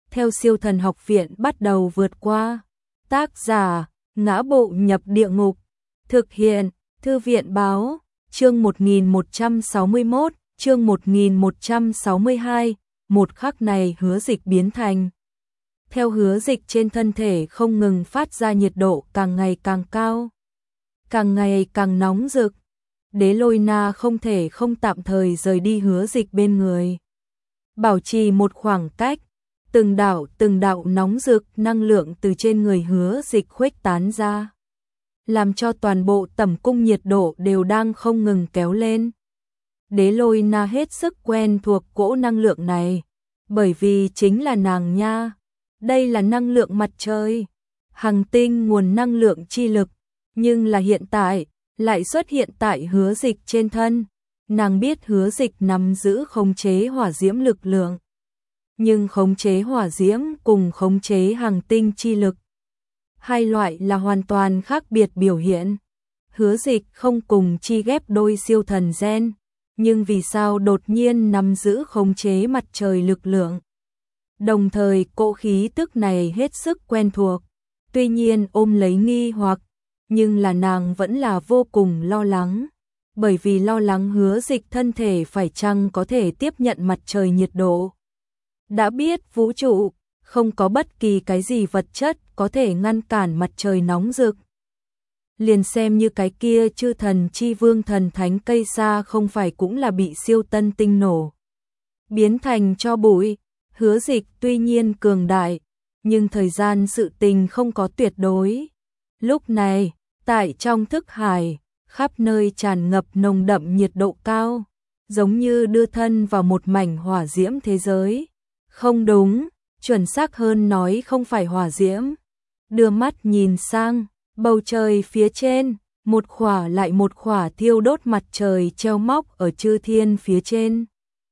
theo Siêu Thần Học Viện bắt đầu vượt qua. Tác giả: Ngã Bộ Nhập Địa Ngục. Thực hiện: Thư viện báo. Chương 1161, chương 1162. Một khắc này Hứa Dịch biến thành. Theo Hứa Dịch trên thân thể không ngừng phát ra nhiệt độ càng ngày càng cao, càng ngày càng nóng rực. Đế Lôi Na không thể không tạm thời rời đi Hứa Dịch bên người, bảo trì một khoảng cách. Từng đạo nóng rực năng lượng từ trên người Hứa Dịch khuếch tán ra, làm cho toàn bộ tẩm cung nhiệt độ đều đang không ngừng kéo lên. Đế Lôi Na hết sức quen thuộc cỗ năng lượng này, bởi vì chính là nàng nha. Đây là năng lượng mặt trời, hành tinh nguồn năng lượng chi lực, nhưng là hiện tại lại xuất hiện tại Hứa Dịch trên thân. Nàng biết Hứa Dịch nắm giữ khống chế hỏa diễm lực lượng, nhưng khống chế hỏa diễm cùng khống chế hành tinh chi lực, hai loại là hoàn toàn khác biệt biểu hiện. Hứa Dịch không cùng chi ghép đôi siêu thần gen, nhưng vì sao đột nhiên nắm giữ khống chế mặt trời lực lượng? Đồng thời cỗ khí tức này hết sức quen thuộc, tuy nhiên ôm lấy nghi hoặc, nhưng là nàng vẫn là vô cùng lo lắng, bởi vì lo lắng Hứa Dịch thân thể phải chăng có thể tiếp nhận mặt trời nhiệt độ. Đã biết vũ trụ không có bất kỳ cái gì vật chất có thể ngăn cản mặt trời nóng rực. Liền xem như cái kia chư thần chi vương thần thánh cây sa không phải cũng là bị siêu tân tinh nổ biến thành tro bụi. Hứa Dịch tuy nhiên cường đại, nhưng thời gian sự tình không có tuyệt đối. Lúc này, tại trong thức hải, khắp nơi tràn ngập nồng đậm nhiệt độ cao, giống như đưa thân vào một mảnh hỏa diễm thế giới. Không đúng, chuẩn xác hơn nói không phải hỏa diễm. Đưa mắt nhìn sang, bầu trời phía trên, một khỏa lại một khỏa thiêu đốt mặt trời treo móc ở chư thiên phía trên.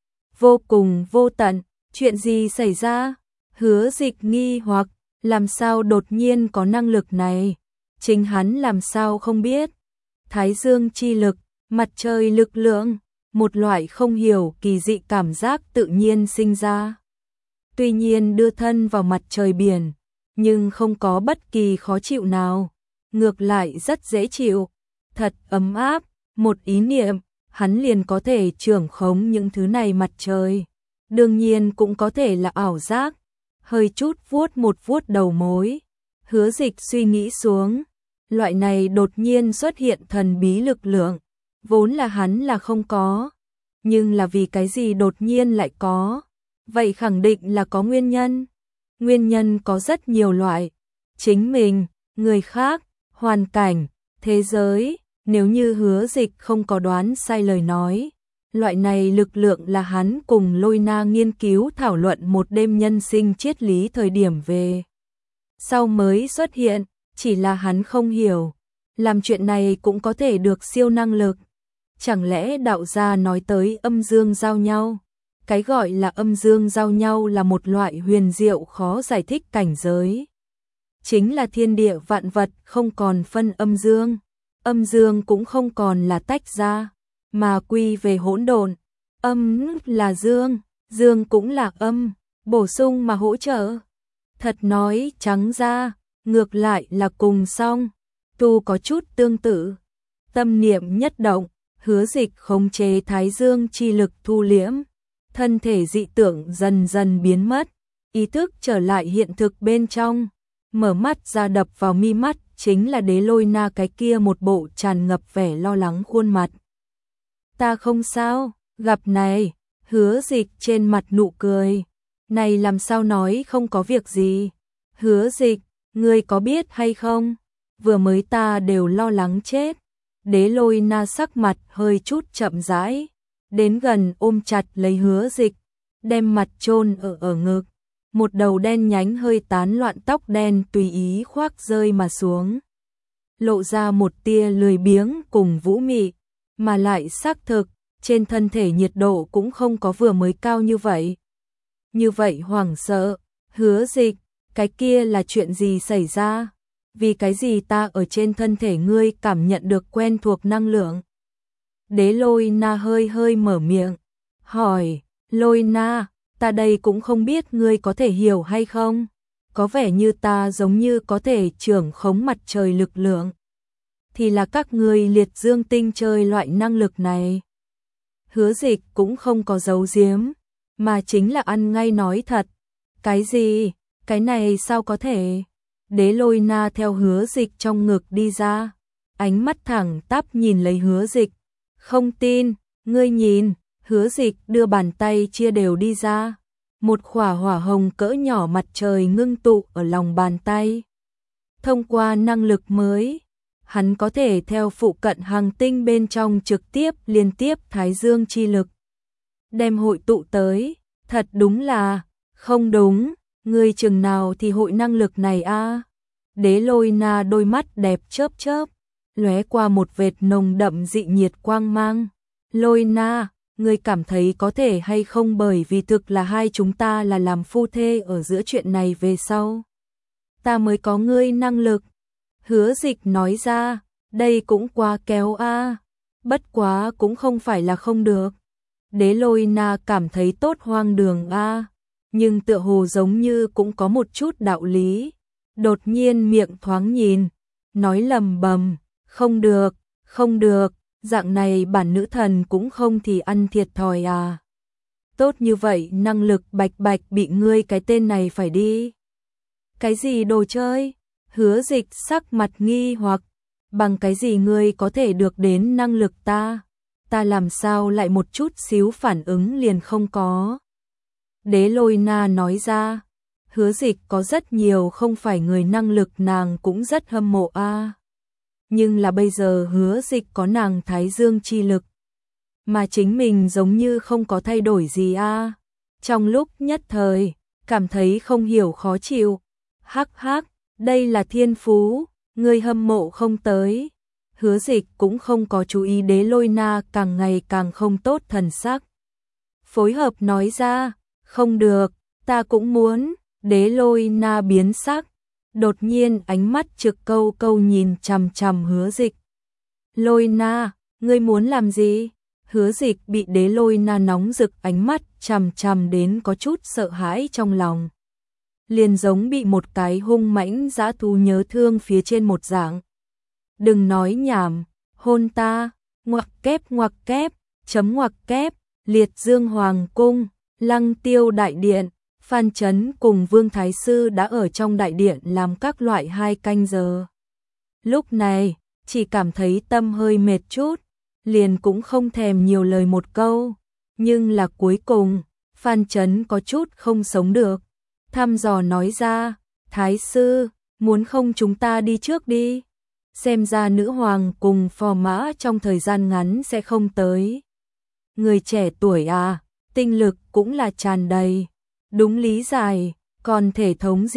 Vô cùng vô tận, chuyện gì xảy ra? Hứa Dịch nghi hoặc, làm sao đột nhiên có năng lực này? Chính hắn làm sao không biết? Thái dương chi lực, mặt trời lực lượng, một loại không hiểu kỳ dị cảm giác tự nhiên sinh ra. Tuy nhiên đưa thân vào mặt trời biển, nhưng không có bất kỳ khó chịu nào, ngược lại rất dễ chịu, thật ấm áp. Một ý niệm, hắn liền có thể trưởng khống những thứ này mặt trời. Đương nhiên cũng có thể là ảo giác. Hơi chút vuốt đầu mối, Hứa Dịch suy nghĩ xuống, loại này đột nhiên xuất hiện thần bí lực lượng, vốn là hắn là không có, nhưng là vì cái gì đột nhiên lại có? Vậy khẳng định là có nguyên nhân. Nguyên nhân có rất nhiều loại, chính mình, người khác, hoàn cảnh, thế giới. Nếu như Hứa Dịch không có đoán sai lời nói, loại này lực lượng là hắn cùng Lôi Na nghiên cứu thảo luận một đêm nhân sinh triết lý thời điểm về sau mới xuất hiện, chỉ là hắn không hiểu, làm chuyện này cũng có thể được siêu năng lực. Chẳng lẽ đạo gia nói tới âm dương giao nhau? Cái gọi là âm dương giao nhau là một loại huyền diệu khó giải thích cảnh giới. Chính là thiên địa vạn vật không còn phân âm dương cũng không còn là tách ra, mà quy về hỗn độn. Âm là dương, dương cũng là âm, bổ sung mà hỗ trợ. Thật nói trắng ra, ngược lại là cùng song, tu có chút tương tự. Tâm niệm nhất động, Hứa Dịch khống chế thái dương chi lực thu liễm, thân thể dị tượng dần dần biến mất, ý thức trở lại hiện thực bên trong. Mở mắt ra đập vào mi mắt chính là Đế Lôi Na cái kia một bộ tràn ngập vẻ lo lắng khuôn mặt. Ta không sao, gặp này, Hứa Dịch trên mặt nụ cười. Này làm sao nói không có việc gì? Hứa Dịch, ngươi có biết hay không? Vừa mới ta đều lo lắng chết. Đế Lôi Na sắc mặt hơi chút chậm rãi, đến gần ôm chặt lấy Hứa Dịch, đem mặt chôn ở ngực. Một đầu đen nhánh hơi tán loạn tóc đen tùy ý khoác rơi mà xuống, lộ ra một tia lười biếng cùng vũ mị, mà lại xác thực, trên thân thể nhiệt độ cũng không có vừa mới cao như vậy. Như vậy hoảng sợ, Hứa Dịch, cái kia là chuyện gì xảy ra? Vì cái gì ta ở trên thân thể ngươi cảm nhận được quen thuộc năng lượng? Đế Lôi Na hơi mở miệng, hỏi. Lôi Na, ta đây cũng không biết ngươi có thể hiểu hay không, có vẻ như ta giống như có thể trưởng khống mặt trời lực lượng. Thì là các ngươi liệt dương tinh chơi loại năng lực này. Hứa Dịch cũng không có giấu giếm, mà chính là ăn ngay nói thật. Cái gì? Cái này sao có thể? Đế Lôi Na theo Hứa Dịch trong ngực đi ra, ánh mắt thẳng tắp nhìn lấy Hứa Dịch. Không tin, ngươi nhìn. Hứa Dịch đưa bàn tay chia đều đi ra, một khỏa hỏa hồng cỡ nhỏ mặt trời ngưng tụ ở lòng bàn tay. Thông qua năng lực mới, hắn có thể theo phụ cận hành tinh bên trong trực tiếp liên tiếp thái dương chi lực, đem hội tụ tới. Thật đúng là, không đúng, ngươi chừng nào thì hội năng lực này a? Đế Lôi Na đôi mắt đẹp chớp chớp, lóe qua một vệt nồng đậm dị nhiệt quang mang. Lôi Na, ngươi cảm thấy có thể hay không, bởi vì thực là hai chúng ta là làm phu thê ở giữa chuyện này về sau ta mới có ngươi năng lực. Hứa Dịch nói ra, đây cũng quá kéo a. Bất quá cũng không phải là không được. Đế Lôi Na cảm thấy tốt hoang đường a, nhưng tựa hồ giống như cũng có một chút đạo lý. Đột nhiên miệng thoáng nhìn, nói lầm bầm, không được, không được, dạng này bản nữ thần cũng không thì ăn thiệt thòi à. Tốt như vậy năng lực bạch bạch bị ngươi cái tên này phải đi. Cái gì đồ chơi? Hứa Dịch sắc mặt nghi hoặc, bằng cái gì ngươi có thể được đến năng lực ta? Ta làm sao lại một chút xíu phản ứng liền không có? Đế Lôi Na nói ra, Hứa Dịch có rất nhiều không phải người năng lực nàng cũng rất hâm mộ a. Nhưng là bây giờ Hứa Dịch có nàng thái dương chi lực, mà chính mình giống như không có thay đổi gì a. Trong lúc nhất thời, cảm thấy không hiểu khó chịu. Hắc hắc, đây là thiên phú, ngươi hâm mộ không tới. Hứa Dịch cũng không có chú ý Đế Lôi Na càng ngày càng không tốt thần sắc. Phối hợp nói ra, không được, ta cũng muốn. Đế Lôi Na biến sắc, đột nhiên ánh mắt trực câu câu nhìn chằm chằm Hứa Dịch. Lôi Na, ngươi muốn làm gì? Hứa Dịch bị Đế Lôi Na nóng rực ánh mắt chằm chằm đến có chút sợ hãi trong lòng. Liền giống bị một cái hung mãnh dã thú nhớ thương phía trên một dạng. Đừng nói nhảm, hôn ta, ngoặc kép, chấm ngoặc kép, liệt dương hoàng cung, lăng tiêu đại điện. Phan Chấn cùng Vương Thái Sư đã ở trong đại điện làm các loại 2 canh giờ. Lúc này, chỉ cảm thấy tâm hơi mệt chút, liền cũng không thèm nhiều lời một câu. Nhưng là cuối cùng, Phan Chấn có chút không sống được. Thăm dò nói ra, Thái Sư, muốn không chúng ta đi trước đi. Xem ra nữ hoàng cùng phò mã trong thời gian ngắn sẽ không tới. Người trẻ tuổi à, tinh lực cũng là tràn đầy. Đúng lý giải, còn thể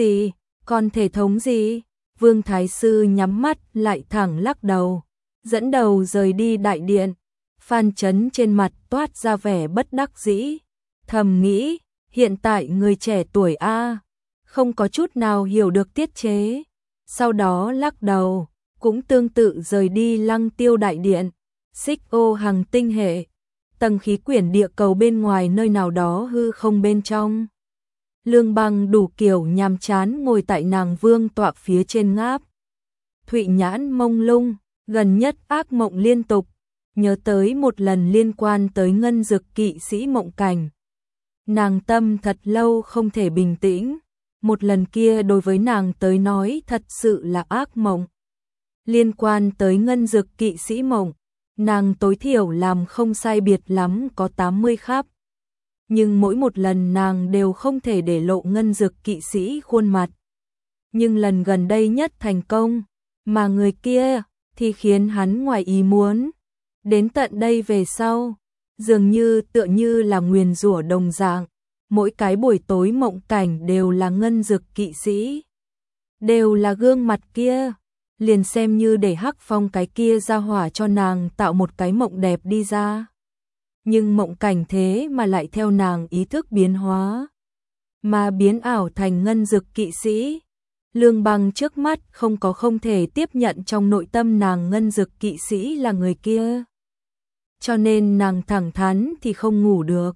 thống gì? Vương Thái Sư nhắm mắt lại thẳng lắc đầu, dẫn đầu rời đi đại điện. Phan Chấn trên mặt toát ra vẻ bất đắc dĩ, thầm nghĩ, hiện tại người trẻ tuổi a, không có chút nào hiểu được tiết chế. Sau đó lắc đầu, cũng tương tự rời đi lăng tiêu đại điện. Xích ô hành tinh hệ, tầng khí quyển địa cầu bên ngoài nơi nào đó hư không bên trong. Lương Băng đủ kiểu nhàm chán ngồi tại nàng vương tọa phía trên ngáp. Thụy nhãn mông lung, gần nhất ác mộng liên tục, nhớ tới một lần liên quan tới ngân dực kỵ sĩ mộng cảnh. Nàng tâm thật lâu không thể bình tĩnh, một lần kia đối với nàng tới nói thật sự là ác mộng. Liên quan tới ngân dực kỵ sĩ mộng, nàng tối thiểu làm không sai biệt lắm có 80 khắp. Nhưng mỗi một lần nàng đều không thể để lộ ngân dực kỵ sĩ khuôn mặt. Nhưng lần gần đây nhất thành công, mà người kia thì khiến hắn ngoài ý muốn. Đến tận đây về sau, dường như tựa như là nguyền rủa đồng dạng, mỗi cái buổi tối mộng cảnh đều là ngân dực kỵ sĩ, đều là gương mặt kia. Liền xem như để Hắc Phong cái kia ra hỏa cho nàng tạo một cái mộng đẹp đi ra. Nhưng mộng cảnh thế mà lại theo nàng ý thức biến hóa, mà biến ảo thành ngân dực kỵ sĩ. Lương Băng trước mắt không thể tiếp nhận trong nội tâm nàng ngân dực kỵ sĩ là người kia. Cho nên nàng thẳng thắn thì không ngủ được.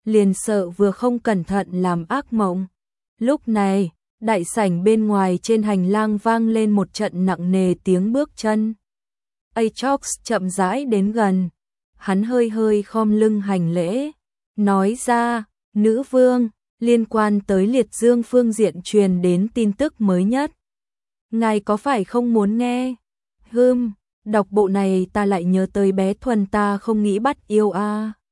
liền sợ vừa không cẩn thận làm ác mộng. Lúc này, đại sảnh bên ngoài trên hành lang vang lên một trận nặng nề tiếng bước chân. Atrox chậm rãi đến gần, hắn hơi hơi khom lưng hành lễ, nói ra, nữ vương, liên quan tới Liệt Dương phương diện truyền đến tin tức mới nhất. Ngài có phải không muốn nghe? Đọc bộ này ta lại nhớ tới bé Thuần ta không nghĩ bắt yêu a.